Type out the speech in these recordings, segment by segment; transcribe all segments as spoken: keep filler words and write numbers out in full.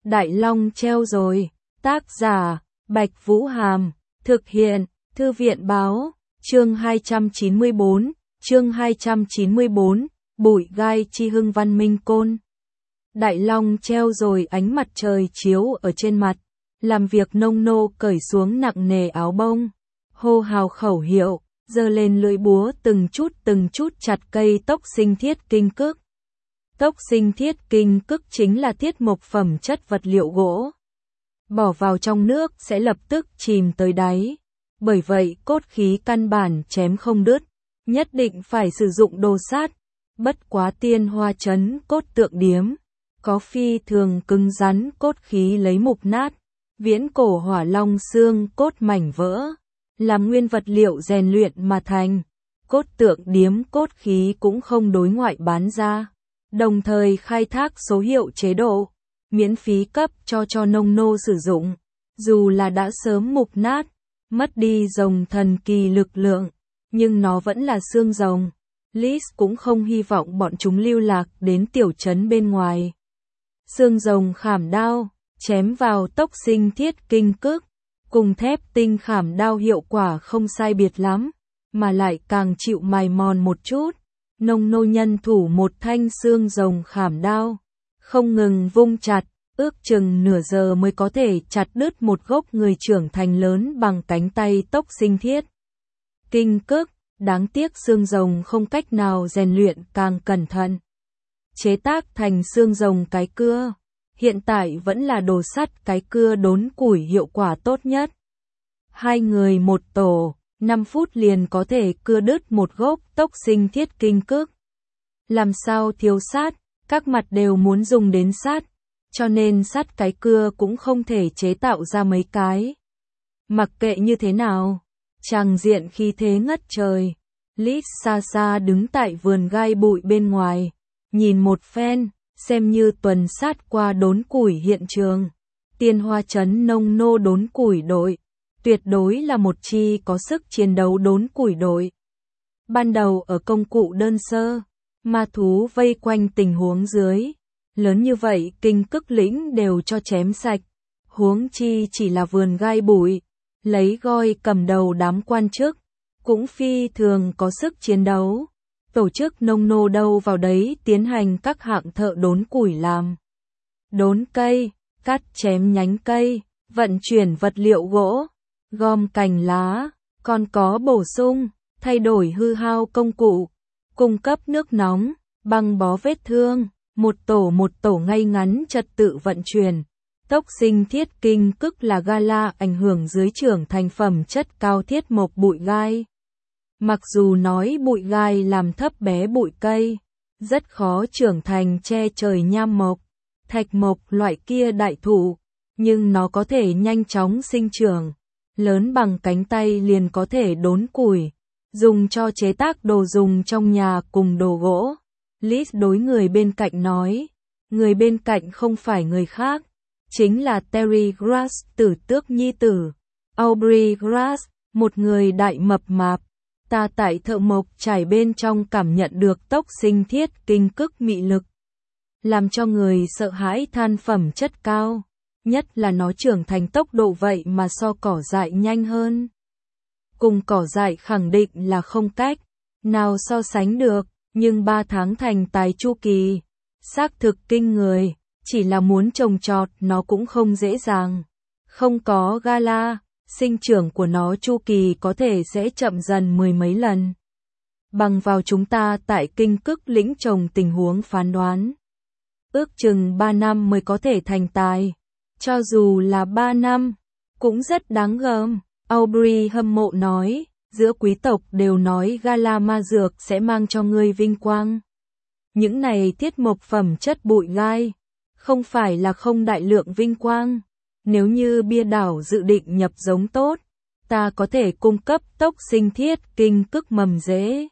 Đại Long treo rồi. Tác giả, Bạch Vũ Hàm. Thực hiện, Thư viện báo. Chương hai trăm chín mươi bốn. Chương hai trăm chín mươi bốn. Bụi gai chi hưng văn minh côn. Đại Long treo rồi, ánh mặt trời chiếu ở trên mặt. Làm việc nông nô cởi xuống nặng nề áo bông. Hô hào khẩu hiệu, giơ lên lưỡi búa từng chút từng chút chặt cây tốc sinh thiết kinh cức. Tốc sinh thiết kinh cức chính là thiết mộc phẩm chất vật liệu gỗ. Bỏ vào trong nước sẽ lập tức chìm tới đáy. Bởi vậy cốt khí căn bản chém không đứt, nhất định phải sử dụng đồ sát. Bất quá tiên hoa chấn cốt tượng điếm, có phi thường cứng rắn cốt khí lấy mục nát, viễn cổ hỏa long xương cốt mảnh vỡ, làm nguyên vật liệu rèn luyện mà thành. Cốt tượng điếm cốt khí cũng không đối ngoại bán ra, đồng thời khai thác số hiệu chế độ, miễn phí cấp cho cho nông nô sử dụng, dù là đã sớm mục nát, mất đi rồng thần kỳ lực lượng, nhưng nó vẫn là xương rồng. Lis cũng không hy vọng bọn chúng lưu lạc đến tiểu trấn bên ngoài. Xương rồng khảm đao, chém vào tốc sinh thiết kinh cức, cùng thép tinh khảm đao hiệu quả không sai biệt lắm, mà lại càng chịu mài mòn một chút. Nông nô nhân thủ một thanh xương rồng khảm đao, không ngừng vung chặt, ước chừng nửa giờ mới có thể chặt đứt một gốc người trưởng thành lớn bằng cánh tay tốc sinh thiết kinh cức. Đáng tiếc xương rồng không cách nào rèn luyện càng cẩn thận. Chế tác thành xương rồng cái cưa, hiện tại vẫn là đồ sắt cái cưa đốn củi hiệu quả tốt nhất. Hai người một tổ, năm phút liền có thể cưa đứt một gốc tốc sinh thiết kinh cức. Làm sao thiếu sát, các mặt đều muốn dùng đến sắt, cho nên sắt cái cưa cũng không thể chế tạo ra mấy cái. Mặc kệ như thế nào, tràng diện khí thế ngất trời. Lis xa xa đứng tại vườn gai bụi bên ngoài, nhìn một phen, xem như tuần sát qua đốn củi hiện trường. Tiên hoa trấn nông nô đốn củi đội, tuyệt đối là một chi có sức chiến đấu đốn củi đội. Ban đầu ở công cụ đơn sơ, ma thú vây quanh tình huống dưới, lớn như vậy kinh cức lĩnh đều cho chém sạch, huống chi chỉ là vườn gai bụi, lấy goi cầm đầu đám quan chức, cũng phi thường có sức chiến đấu. Tổ chức nông nô đâu vào đấy tiến hành các hạng thợ đốn củi làm. Đốn cây, cắt chém nhánh cây, vận chuyển vật liệu gỗ, gom cành lá, còn có bổ sung, thay đổi hư hao công cụ, cung cấp nước nóng, băng bó vết thương, một tổ một tổ ngay ngắn trật tự vận chuyển. Tốc sinh thiết kinh cức là gala ảnh hưởng dưới trưởng thành phẩm chất cao thiết mộc bụi gai. Mặc dù nói bụi gai làm thấp bé bụi cây, rất khó trưởng thành che trời nham mộc, thạch mộc loại kia đại thụ, nhưng nó có thể nhanh chóng sinh trưởng, lớn bằng cánh tay liền có thể đốn củi, dùng cho chế tác đồ dùng trong nhà cùng đồ gỗ. Lis đối người bên cạnh nói, người bên cạnh không phải người khác, chính là Terry Grass, tử tước nhi tử. Aubrey Grass, một người đại mập mạp. Ta tại thợ mộc trải bên trong cảm nhận được tốc sinh thiết kinh cức mị lực, làm cho người sợ hãi than phẩm chất cao, nhất là nó trưởng thành tốc độ vậy mà so cỏ dại nhanh hơn. Cùng cỏ dại khẳng định là không cách nào so sánh được, nhưng ba tháng thành tài chu kỳ, xác thực kinh người, chỉ là muốn trồng trọt nó cũng không dễ dàng. Không có gala, sinh trưởng của nó chu kỳ có thể sẽ chậm dần mười mấy lần. Bằng vào chúng ta tại kinh cức lĩnh trồng tình huống phán đoán, ước chừng ba năm mới có thể thành tài. Cho dù là ba năm, cũng rất đáng gờm. Aubrey hâm mộ nói, giữa quý tộc đều nói gala ma dược sẽ mang cho ngươi vinh quang. Những này thiết mộc phẩm chất bụi gai, không phải là không đại lượng vinh quang. Nếu như bia đảo dự định nhập giống tốt, ta có thể cung cấp tốc sinh thiết kinh cức mầm rễ.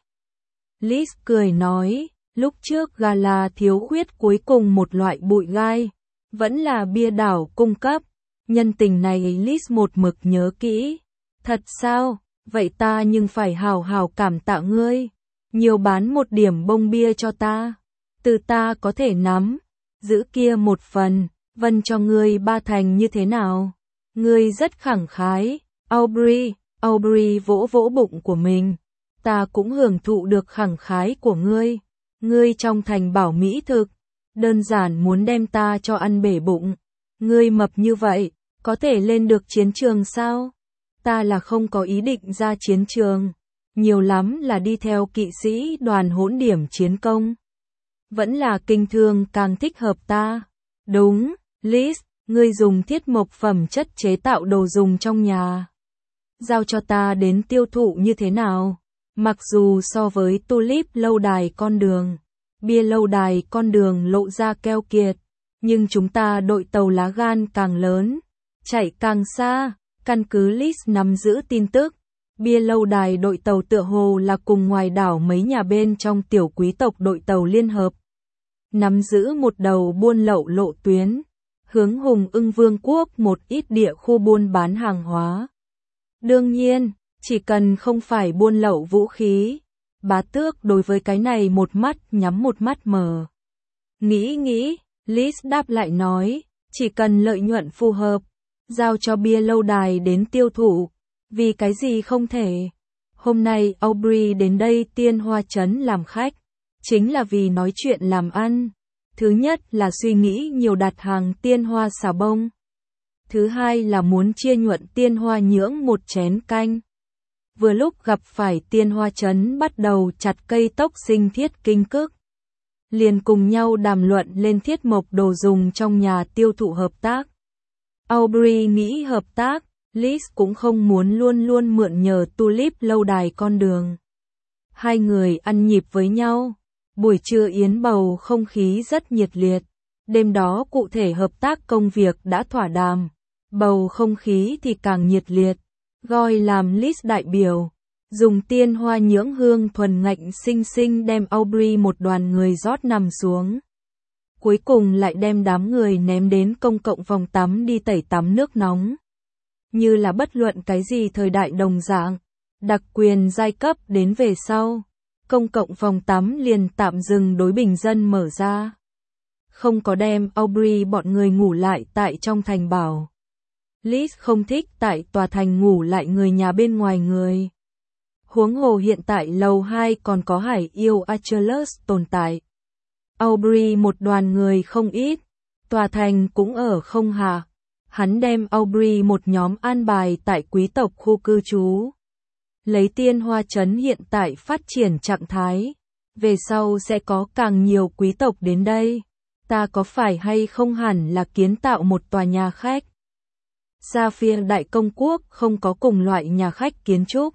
Lis cười nói, lúc trước gala thiếu khuyết cuối cùng một loại bụi gai, vẫn là bia đảo cung cấp. Nhân tình này Lis một mực nhớ kỹ. Thật sao, vậy ta nhưng phải hào hào cảm tạ ngươi. Nhiều bán một điểm bông bia cho ta. Từ ta có thể nắm, giữ kia một phần. Vân cho ngươi ba thành như thế nào? Ngươi rất khẳng khái. Aubrey, Aubrey vỗ vỗ bụng của mình. Ta cũng hưởng thụ được khẳng khái của ngươi. Ngươi trong thành bảo mỹ thực, đơn giản muốn đem ta cho ăn bể bụng. Ngươi mập như vậy, có thể lên được chiến trường sao? Ta là không có ý định ra chiến trường, nhiều lắm là đi theo kỵ sĩ đoàn hỗn điểm chiến công. Vẫn là kinh thương càng thích hợp ta. Đúng, Liz, ngươi dùng thiết mộc phẩm chất chế tạo đồ dùng trong nhà. Giao cho ta đến tiêu thụ như thế nào? Mặc dù so với Tulip lâu đài con đường, bia lâu đài con đường lộ ra keo kiệt, nhưng chúng ta đội tàu lá gan càng lớn, chạy càng xa. Căn cứ Liz nắm giữ tin tức, bia lâu đài đội tàu tựa hồ là cùng ngoài đảo mấy nhà bên trong tiểu quý tộc đội tàu liên hợp, nắm giữ một đầu buôn lậu lộ tuyến, hướng Hùng Ưng Vương quốc một ít địa khu buôn bán hàng hóa. Đương nhiên, chỉ cần không phải buôn lậu vũ khí, Bá Tước đối với cái này một mắt nhắm một mắt mở. Nghĩ nghĩ, Liz đáp lại nói, chỉ cần lợi nhuận phù hợp, giao cho bia lâu đài đến tiêu thụ, vì cái gì không thể. Hôm nay Aubrey đến đây Tiên Hoa Trấn làm khách, chính là vì nói chuyện làm ăn. Thứ nhất là suy nghĩ nhiều đặt hàng tiên hoa xà bông. Thứ hai là muốn chia nhuận tiên hoa nhưỡng một chén canh. Vừa lúc gặp phải Tiên Hoa Trấn bắt đầu chặt cây tốc sinh thiết kinh cức, liền cùng nhau đàm luận lên thiết mộc đồ dùng trong nhà tiêu thụ hợp tác. Aubrey nghĩ hợp tác, Liz cũng không muốn luôn luôn mượn nhờ Tulip lâu đài con đường. Hai người ăn nhịp với nhau, buổi trưa yến bầu không khí rất nhiệt liệt, đêm đó cụ thể hợp tác công việc đã thỏa đàm, bầu không khí thì càng nhiệt liệt. Gọi làm Liz đại biểu, dùng tiên hoa nhưỡng hương thuần ngạnh xinh xinh đem Aubrey một đoàn người rót nằm xuống. Cuối cùng lại đem đám người ném đến công cộng phòng tắm đi tẩy tắm nước nóng. Như là bất luận cái gì thời đại đồng dạng, đặc quyền giai cấp đến về sau, công cộng phòng tắm liền tạm dừng đối bình dân mở ra. Không có đem Aubrey bọn người ngủ lại tại trong thành bảo. Liz không thích tại tòa thành ngủ lại người nhà bên ngoài người. Huống hồ hiện tại lầu hai còn có hải yêu Achilles tồn tại. Aubrey một đoàn người không ít, tòa thành cũng ở không hạ. Hắn đem Aubrey một nhóm an bài tại quý tộc khu cư trú. Lấy Tiên Hoa Trấn hiện tại phát triển trạng thái, về sau sẽ có càng nhiều quý tộc đến đây. Ta có phải hay không hẳn là kiến tạo một tòa nhà khách? Sapphire Đại Công Quốc không có cùng loại nhà khách kiến trúc.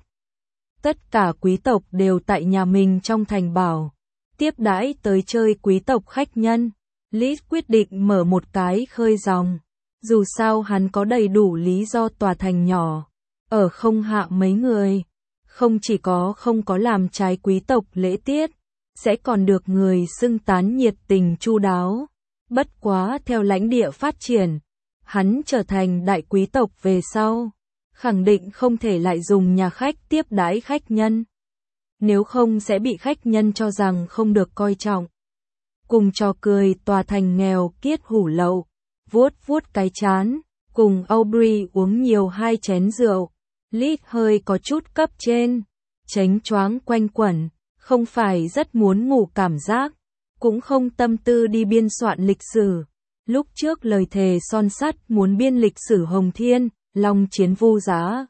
Tất cả quý tộc đều tại nhà mình trong thành bảo, tiếp đãi tới chơi quý tộc khách nhân. Liz quyết định mở một cái khơi dòng. Dù sao hắn có đầy đủ lý do tòa thành nhỏ, ở không hạ mấy người. Không chỉ có không có làm trái quý tộc lễ tiết, sẽ còn được người xưng tán nhiệt tình chu đáo. Bất quá theo lãnh địa phát triển, hắn trở thành đại quý tộc về sau, khẳng định không thể lại dùng nhà khách tiếp đãi khách nhân. Nếu không sẽ bị khách nhân cho rằng không được coi trọng. Cùng trò cười tòa thành nghèo kiết hủ lậu, vuốt vuốt cái chán, cùng Aubrey uống nhiều hai chén rượu. Liz hơi có chút cấp trên, chánh choáng quanh quẩn, không phải rất muốn ngủ cảm giác, cũng không tâm tư đi biên soạn lịch sử. Lúc trước lời thề son sắt muốn biên lịch sử Hồng Thiên, Long Chiến Vu Giá.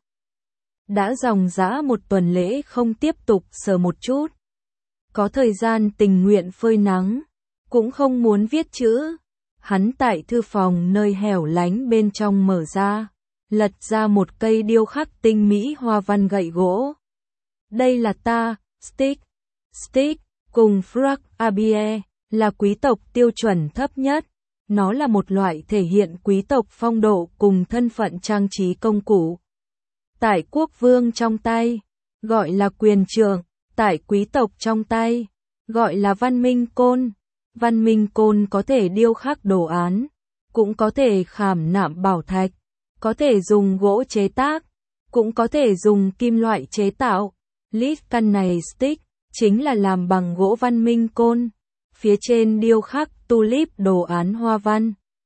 Đã dòng dã một tuần lễ không tiếp tục sờ một chút. Có thời gian tình nguyện phơi nắng, cũng không muốn viết chữ. Hắn tại thư phòng nơi hẻo lánh bên trong mở ra, lật ra một cây điêu khắc tinh mỹ hoa văn gậy gỗ. Đây là ta, Stick. Stick, cùng Frag Abie, là quý tộc tiêu chuẩn thấp nhất. Nó là một loại thể hiện quý tộc phong độ cùng thân phận trang trí công cụ. Tại quốc vương trong tay, gọi là quyền trượng, tại quý tộc trong tay, gọi là văn minh côn. Văn minh côn có thể điêu khắc đồ án, cũng có thể khảm nạm bảo thạch, có thể dùng gỗ chế tác, cũng có thể dùng kim loại chế tạo. Liz căn này stick, chính là làm bằng gỗ văn minh côn, phía trên điêu khắc tulip đồ án hoa văn,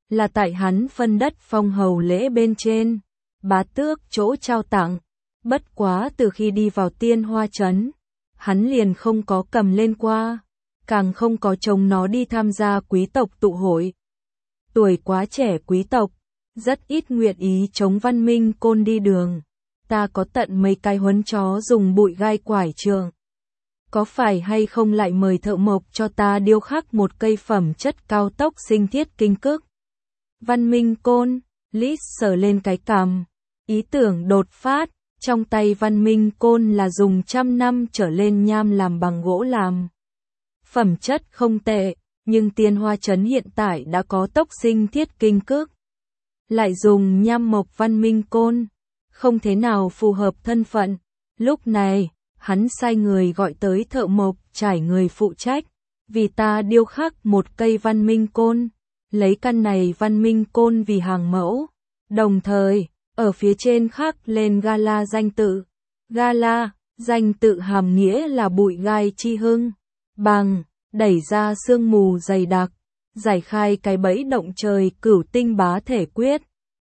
là tại hắn phân đất phong hầu lễ bên trên, bá tước chỗ trao tặng. Bất quá từ khi đi vào Tiên Hoa Trấn, hắn liền không có cầm lên qua, càng không có trông nó đi tham gia quý tộc tụ hội. Tuổi quá trẻ quý tộc, rất ít nguyện ý chống Văn Minh Côn đi đường. Ta có tận mấy cái huấn chó dùng bụi gai quải trường. Có phải hay không lại mời thợ mộc cho ta điêu khắc một cây phẩm chất cao tốc sinh thiết kinh cức? Văn Minh Côn, Lít sờ lên cái cằm, ý tưởng đột phát, trong tay Văn Minh Côn là dùng trăm năm trở lên nham làm bằng gỗ làm. Phẩm chất không tệ, nhưng Tiên Hoa Trấn hiện tại đã có tốc sinh thiết kinh cức. Lại dùng nham mộc Văn Minh Côn, không thế nào phù hợp thân phận. Lúc này, hắn sai người gọi tới thợ mộc trải người phụ trách, vì ta điêu khắc một cây Văn Minh Côn, lấy căn này Văn Minh Côn vì hàng mẫu, đồng thời, ở phía trên khắc lên Gala danh tự. Gala, danh tự hàm nghĩa là bụi gai chi hưng, bằng, đẩy ra sương mù dày đặc, giải khai cái bẫy động trời cửu tinh bá thể quyết.